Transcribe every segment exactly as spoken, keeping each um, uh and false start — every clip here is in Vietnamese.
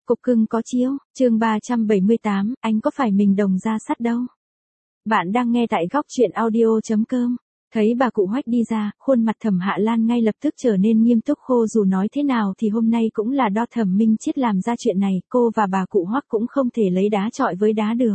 Cục cưng có chiếu, chương ba trăm bảy mươi tám, anh có phải mình đồng ra sắt đâu. Bạn đang nghe tại góc truyện audio.com. Thấy bà cụ Hoách đi ra, khuôn mặt Thẩm Hạ Lan ngay lập tức trở nên nghiêm túc, khô dù nói thế nào thì hôm nay cũng là do Thẩm Minh Chiết làm ra chuyện này, cô và bà cụ Hoắc cũng không thể lấy đá chọi với đá được.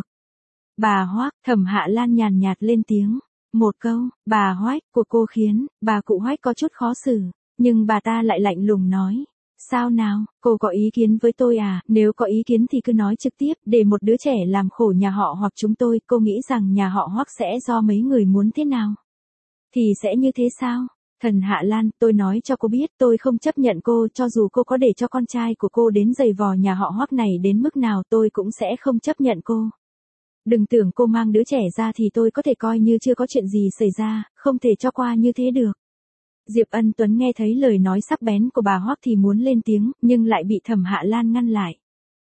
Bà Hoắc, Thẩm Hạ Lan nhàn nhạt lên tiếng. Một câu, bà Hoách của cô khiến bà cụ Hoách có chút khó xử, nhưng bà ta lại lạnh lùng nói. Sao nào, cô có ý kiến với tôi à, nếu có ý kiến thì cứ nói trực tiếp, để một đứa trẻ làm khổ nhà họ hoặc chúng tôi, cô nghĩ rằng nhà họ Hoắc sẽ do mấy người muốn thế nào? Thì sẽ như thế sao? Thần Hạ Lan, tôi nói cho cô biết, tôi không chấp nhận cô, cho dù cô có để cho con trai của cô đến giày vò nhà họ Hoắc này đến mức nào tôi cũng sẽ không chấp nhận cô. Đừng tưởng cô mang đứa trẻ ra thì tôi có thể coi như chưa có chuyện gì xảy ra, không thể cho qua như thế được. Diệp Ân Tuấn nghe thấy lời nói sắc bén của bà Hoắc thì muốn lên tiếng, nhưng lại bị Thẩm Hạ Lan ngăn lại.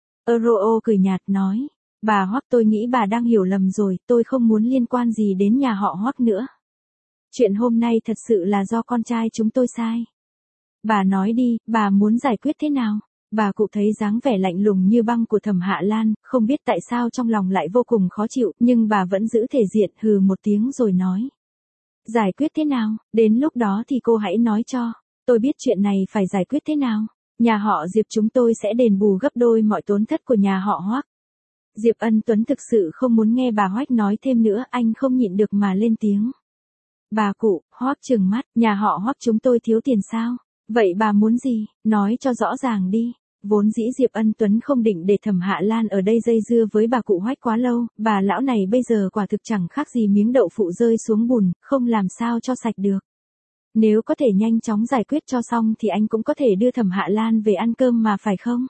Euro cười nhạt nói, bà Hoắc, tôi nghĩ bà đang hiểu lầm rồi, tôi không muốn liên quan gì đến nhà họ Hoắc nữa. Chuyện hôm nay thật sự là do con trai chúng tôi sai. Bà nói đi, bà muốn giải quyết thế nào? Bà cụ thấy dáng vẻ lạnh lùng như băng của Thẩm Hạ Lan, không biết tại sao trong lòng lại vô cùng khó chịu, nhưng bà vẫn giữ thể diện, hừ một tiếng rồi nói. Giải quyết thế nào, đến lúc đó thì cô hãy nói cho, tôi biết chuyện này phải giải quyết thế nào. Nhà họ Diệp chúng tôi sẽ đền bù gấp đôi mọi tổn thất của nhà họ Hoắc. Diệp Ân Tuấn thực sự không muốn nghe bà Hoách nói thêm nữa, anh không nhịn được mà lên tiếng. Bà cụ, Hoắc trừng mắt, nhà họ Hoắc chúng tôi thiếu tiền sao? Vậy bà muốn gì, nói cho rõ ràng đi. Vốn dĩ Diệp Ân Tuấn không định để Thẩm Hạ Lan ở đây dây dưa với bà cụ Hoách quá lâu, bà lão này bây giờ quả thực chẳng khác gì miếng đậu phụ rơi xuống bùn, không làm sao cho sạch được. Nếu có thể nhanh chóng giải quyết cho xong thì anh cũng có thể đưa Thẩm Hạ Lan về ăn cơm mà phải không?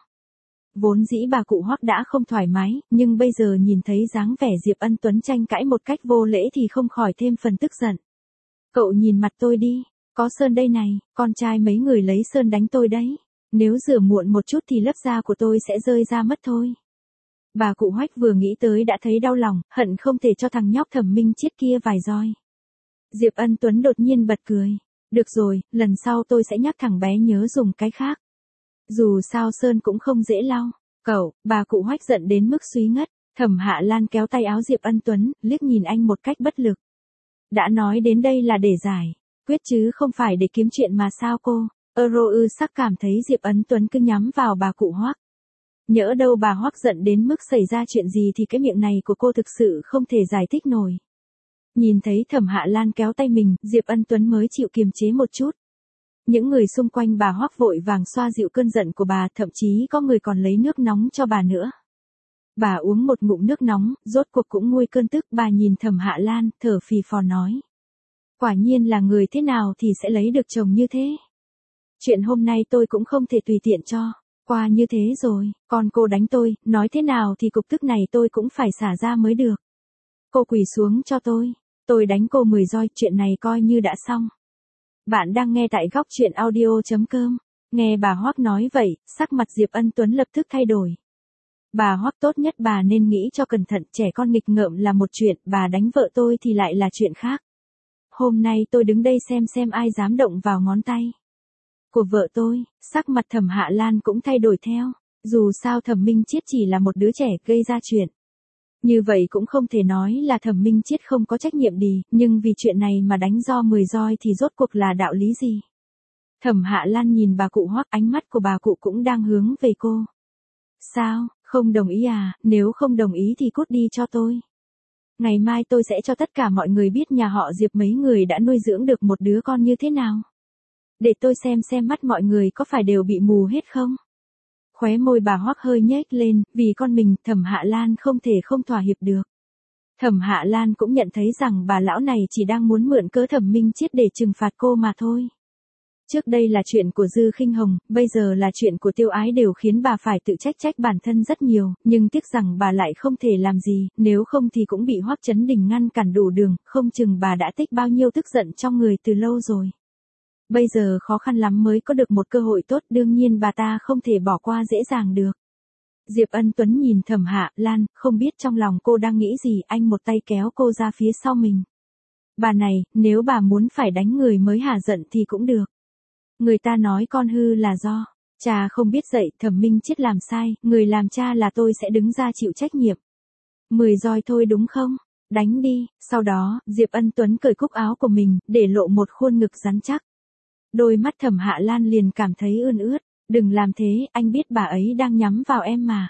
Vốn dĩ bà cụ Hoắc đã không thoải mái, nhưng bây giờ nhìn thấy dáng vẻ Diệp Ân Tuấn tranh cãi một cách vô lễ thì không khỏi thêm phần tức giận. Cậu nhìn mặt tôi đi, có sơn đây này, con trai mấy người lấy sơn đánh tôi đấy. Nếu rửa muộn một chút thì lớp da của tôi sẽ rơi ra mất thôi. Bà cụ Hoách vừa nghĩ tới đã thấy đau lòng, hận không thể cho thằng nhóc Thẩm Minh Chiết kia vài roi. Diệp Ân Tuấn đột nhiên bật cười. Được rồi, lần sau tôi sẽ nhắc thằng bé nhớ dùng cái khác. Dù sao sơn cũng không dễ lau. Cậu, bà cụ Hoách giận đến mức suy ngất. Thẩm Hạ Lan kéo tay áo Diệp Ân Tuấn, liếc nhìn anh một cách bất lực. Đã nói đến đây là để giải quyết chứ không phải để kiếm chuyện mà sao cô? Euro ư sắc cảm thấy Diệp Ân Tuấn cứ nhắm vào bà cụ Hoắc. Nhỡ đâu bà Hoắc giận đến mức xảy ra chuyện gì thì cái miệng này của cô thực sự không thể giải thích nổi. Nhìn thấy Thẩm Hạ Lan kéo tay mình, Diệp Ân Tuấn mới chịu kiềm chế một chút. Những người xung quanh bà Hoắc vội vàng xoa dịu cơn giận của bà, thậm chí có người còn lấy nước nóng cho bà nữa. Bà uống một ngụm nước nóng, rốt cuộc cũng nguôi cơn tức, bà nhìn Thẩm Hạ Lan, thở phì phò nói. Quả nhiên là người thế nào thì sẽ lấy được chồng như thế. Chuyện hôm nay tôi cũng không thể tùy tiện cho qua như thế rồi, còn cô đánh tôi, nói thế nào thì cục tức này tôi cũng phải xả ra mới được. Cô quỳ xuống cho tôi, tôi đánh cô mười roi, chuyện này coi như đã xong. Bạn đang nghe tại góc truyện audio.com, nghe bà Hoắc nói vậy, sắc mặt Diệp Ân Tuấn lập tức thay đổi. Bà Hoắc, tốt nhất bà nên nghĩ cho cẩn thận, trẻ con nghịch ngợm là một chuyện, bà đánh vợ tôi thì lại là chuyện khác. Hôm nay tôi đứng đây xem xem ai dám động vào ngón tay của vợ tôi. Sắc mặt Thẩm Hạ Lan cũng thay đổi theo. Dù sao Thẩm Minh Chiết chỉ là một đứa trẻ gây ra chuyện. Như vậy cũng không thể nói là Thẩm Minh Chiết không có trách nhiệm đi, nhưng vì chuyện này mà đánh do mười roi thì rốt cuộc là đạo lý gì? Thẩm Hạ Lan nhìn bà cụ Hoắc, ánh mắt của bà cụ cũng đang hướng về cô. Sao, không đồng ý à, nếu không đồng ý thì cút đi cho tôi. Ngày mai tôi sẽ cho tất cả mọi người biết nhà họ Diệp mấy người đã nuôi dưỡng được một đứa con như thế nào. Để tôi xem xem mắt mọi người có phải đều bị mù hết không? Khóe môi bà Hoắc hơi nhếch lên, vì con mình, Thẩm Hạ Lan không thể không thỏa hiệp được. Thẩm Hạ Lan cũng nhận thấy rằng bà lão này chỉ đang muốn mượn cớ Thẩm Minh Chiết để trừng phạt cô mà thôi. Trước đây là chuyện của Dư Khinh Hồng, bây giờ là chuyện của Tiêu Ái đều khiến bà phải tự trách trách bản thân rất nhiều, nhưng tiếc rằng bà lại không thể làm gì, nếu không thì cũng bị Hoắc Chấn Đình ngăn cản đủ đường, không chừng bà đã tích bao nhiêu tức giận trong người từ lâu rồi. Bây giờ khó khăn lắm mới có được một cơ hội tốt, đương nhiên bà ta không thể bỏ qua dễ dàng được. Diệp Ân Tuấn nhìn Thẩm Hạ Lan, không biết trong lòng cô đang nghĩ gì, anh một tay kéo cô ra phía sau mình. Bà này, nếu bà muốn phải đánh người mới hả giận thì cũng được. Người ta nói con hư là do Cha không biết dạy, Thẩm Minh Chết làm sai, người làm cha là tôi sẽ đứng ra chịu trách nhiệm. Mười roi thôi đúng không? Đánh đi. Sau đó, Diệp Ân Tuấn cởi cúc áo của mình, để lộ một khuôn ngực rắn chắc. Đôi mắt Thẩm Hạ Lan liền cảm thấy ươn ướt. Đừng làm thế, anh biết bà ấy đang nhắm vào em mà.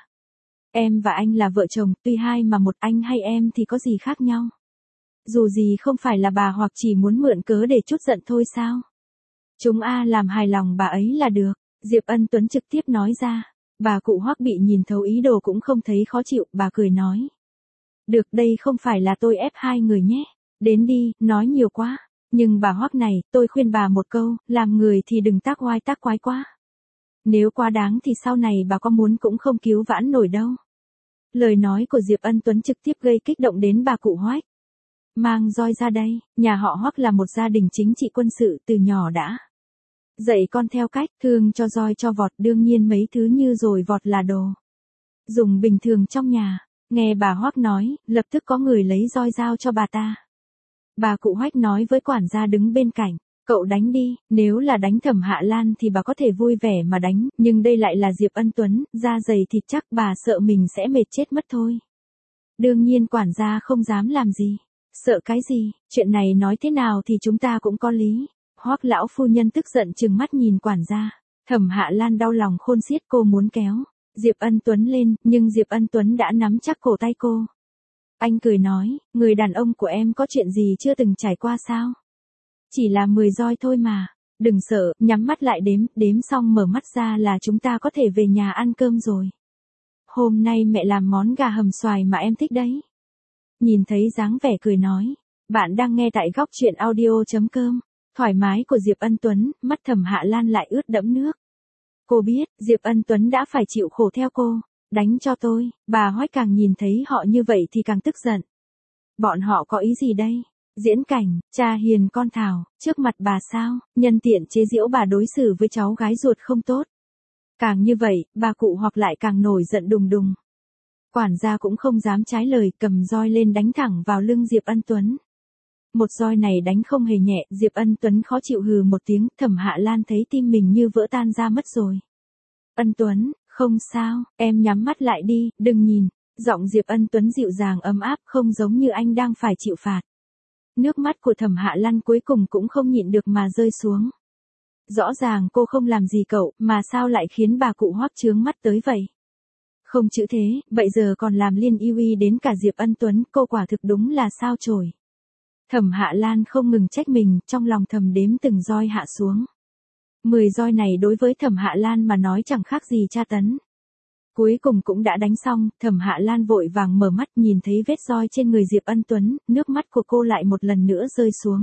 Em và anh là vợ chồng, tuy hai mà một, anh hay em thì có gì khác nhau. Dù gì không phải là bà hoặc chỉ muốn mượn cớ để trút giận thôi sao? Chúng a làm hài lòng bà ấy là được. Diệp Ân Tuấn trực tiếp nói ra. Bà cụ Hoắc bị nhìn thấu ý đồ cũng không thấy khó chịu, bà cười nói. Được, đây không phải là tôi ép hai người nhé. Đến đi, nói nhiều quá. Nhưng bà Hoắc này, tôi khuyên bà một câu, làm người thì đừng tác oai tác quái quá. Nếu quá đáng thì sau này bà có muốn cũng không cứu vãn nổi đâu. Lời nói của Diệp Ân Tuấn trực tiếp gây kích động đến bà cụ Hoắc. Mang roi ra đây, nhà họ Hoắc là một gia đình chính trị quân sự từ nhỏ đã. Dạy con theo cách, thương cho roi cho vọt, đương nhiên mấy thứ như rồi vọt là đồ. Dùng bình thường trong nhà, nghe bà Hoắc nói, lập tức có người lấy roi giao cho bà ta. Bà cụ Hoắc nói với quản gia đứng bên cạnh, cậu đánh đi, nếu là đánh Thẩm Hạ Lan thì bà có thể vui vẻ mà đánh, nhưng đây lại là Diệp Ân Tuấn, da dày thịt chắc bà sợ mình sẽ mệt chết mất thôi. Đương nhiên quản gia không dám làm gì. Sợ cái gì, chuyện này nói thế nào thì chúng ta cũng có lý. Hoắc lão phu nhân tức giận trừng mắt nhìn quản gia. Thẩm Hạ Lan đau lòng khôn xiết, cô muốn kéo Diệp Ân Tuấn lên, nhưng Diệp Ân Tuấn đã nắm chắc cổ tay cô. Anh cười nói, người đàn ông của em có chuyện gì chưa từng trải qua sao? Chỉ là mười roi thôi mà. Đừng sợ, nhắm mắt lại đếm, đếm xong mở mắt ra là chúng ta có thể về nhà ăn cơm rồi. Hôm nay mẹ làm món gà hầm xoài mà em thích đấy. Nhìn thấy dáng vẻ cười nói. Bạn đang nghe tại góc truyện audio.com. Thoải mái của Diệp Ân Tuấn, mắt Thẩm Hạ Lan lại ướt đẫm nước. Cô biết, Diệp Ân Tuấn đã phải chịu khổ theo cô. Đánh cho tôi, bà Hoắc càng nhìn thấy họ như vậy thì càng tức giận. Bọn họ có ý gì đây? Diễn cảnh, cha hiền con Thảo, trước mặt bà sao, nhân tiện chế giễu bà đối xử với cháu gái ruột không tốt. Càng như vậy, bà cụ Hoắc lại càng nổi giận đùng đùng. Quản gia cũng không dám trái lời, cầm roi lên đánh thẳng vào lưng Diệp Ân Tuấn. Một roi này đánh không hề nhẹ, Diệp Ân Tuấn khó chịu hừ một tiếng, Thẩm Hạ Lan thấy tim mình như vỡ tan ra mất rồi. Ân Tuấn, không sao, em nhắm mắt lại đi, đừng nhìn. Giọng Diệp Ân Tuấn dịu dàng ấm áp, không giống như anh đang phải chịu phạt. Nước mắt của Thẩm Hạ Lan cuối cùng cũng không nhịn được mà rơi xuống. Rõ ràng cô không làm gì cậu, mà sao lại khiến bà cụ Hoắc chướng mắt tới vậy? Không chữ thế, vậy giờ còn làm liên y uy đến cả Diệp Ân Tuấn, cô quả thực đúng là sao chổi. Thẩm Hạ Lan không ngừng trách mình, trong lòng thầm đếm từng roi hạ xuống. Mười roi này đối với Thẩm Hạ Lan mà nói chẳng khác gì tra tấn. Cuối cùng cũng đã đánh xong, Thẩm Hạ Lan vội vàng mở mắt nhìn thấy vết roi trên người Diệp Ân Tuấn, nước mắt của cô lại một lần nữa rơi xuống.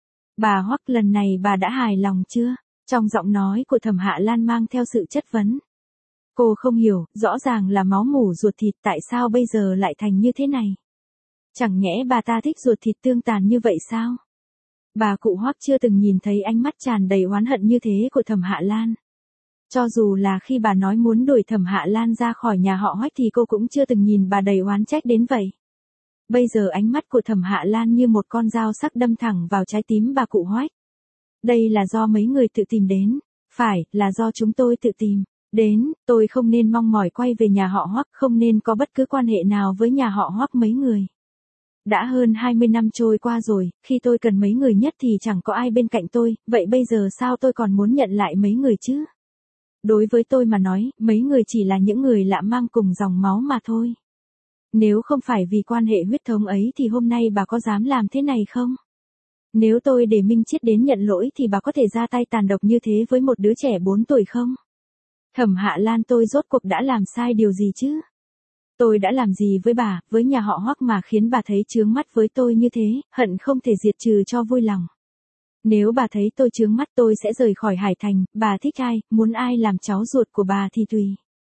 Bà Hoắc, lần này bà đã hài lòng chưa? Trong giọng nói của Thẩm Hạ Lan mang theo sự chất vấn. Cô không hiểu, rõ ràng là máu mủ ruột thịt, tại sao bây giờ lại thành như thế này? Chẳng nhẽ bà ta thích ruột thịt tương tàn như vậy sao? Bà cụ Hoắc chưa từng nhìn thấy ánh mắt tràn đầy oán hận như thế của Thẩm Hạ Lan. Cho dù là khi bà nói muốn đuổi Thẩm Hạ Lan ra khỏi nhà họ Hoắc thì cô cũng chưa từng nhìn bà đầy oán trách đến vậy. Bây giờ ánh mắt của Thẩm Hạ Lan như một con dao sắc đâm thẳng vào trái tim bà cụ Hoắc. Đây là do mấy người tự tìm đến. Phải, là do chúng tôi tự tìm đến, tôi không nên mong mỏi quay về nhà họ Hoắc, không nên có bất cứ quan hệ nào với nhà họ Hoắc mấy người. Đã hơn hai mươi năm trôi qua rồi, khi tôi cần mấy người nhất thì chẳng có ai bên cạnh tôi, vậy bây giờ sao tôi còn muốn nhận lại mấy người chứ? Đối với tôi mà nói, mấy người chỉ là những người lạ mang cùng dòng máu mà thôi. Nếu không phải vì quan hệ huyết thống ấy thì hôm nay bà có dám làm thế này không? Nếu tôi để Minh Chiết đến nhận lỗi thì bà có thể ra tay tàn độc như thế với một đứa trẻ bốn tuổi không? Thẩm Hạ Lan, tôi rốt cuộc đã làm sai điều gì chứ? Tôi đã làm gì với bà, với nhà họ Hoắc mà khiến bà thấy chướng mắt với tôi như thế, hận không thể diệt trừ cho vui lòng. Nếu bà thấy tôi chướng mắt tôi sẽ rời khỏi Hải Thành, bà thích ai, muốn ai làm cháu ruột của bà thì tùy.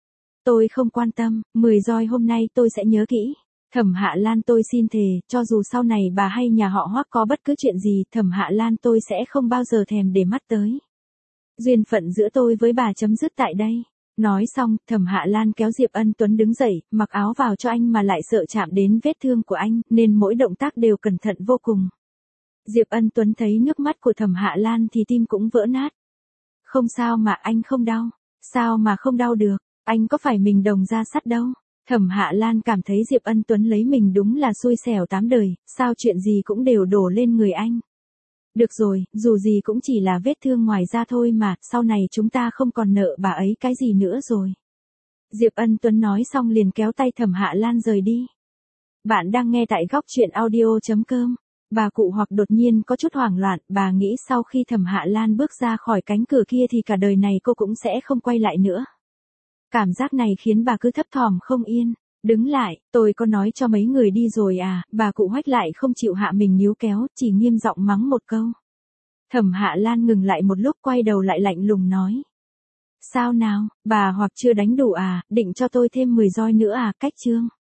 Tôi không quan tâm, mười roi hôm nay tôi sẽ nhớ kỹ. Thẩm Hạ Lan, tôi xin thề, cho dù sau này bà hay nhà họ Hoắc có bất cứ chuyện gì, Thẩm Hạ Lan tôi sẽ không bao giờ thèm để mắt tới. Duyên phận giữa tôi với bà chấm dứt tại đây. Nói xong, Thẩm Hạ Lan kéo Diệp Ân Tuấn đứng dậy, mặc áo vào cho anh mà lại sợ chạm đến vết thương của anh, nên mỗi động tác đều cẩn thận vô cùng. Diệp Ân Tuấn thấy nước mắt của Thẩm Hạ Lan thì tim cũng vỡ nát. Không sao mà, anh không đau. Sao mà không đau được, anh có phải mình đồng ra sắt đâu. Thẩm Hạ Lan cảm thấy Diệp Ân Tuấn lấy mình đúng là xui xẻo tám đời, sao chuyện gì cũng đều đổ lên người anh. Được rồi, dù gì cũng chỉ là vết thương ngoài da thôi mà, sau này chúng ta không còn nợ bà ấy cái gì nữa rồi. Diệp Ân Tuấn nói xong liền kéo tay Thẩm Hạ Lan rời đi. Bạn đang nghe tại góc truyện audio.com. Bà cụ Hoặc đột nhiên có chút hoảng loạn, bà nghĩ sau khi Thẩm Hạ Lan bước ra khỏi cánh cửa kia thì cả đời này cô cũng sẽ không quay lại nữa. Cảm giác này khiến bà cứ thấp thỏm không yên. Đứng lại, tôi có nói cho mấy người đi rồi à, bà cụ Hoách lại không chịu hạ mình níu kéo, chỉ nghiêm giọng mắng một câu. Thẩm Hạ Lan ngừng lại một lúc quay đầu lại lạnh lùng nói. Sao nào, bà Hoặc chưa đánh đủ à, định cho tôi thêm mười roi nữa à, cách chương.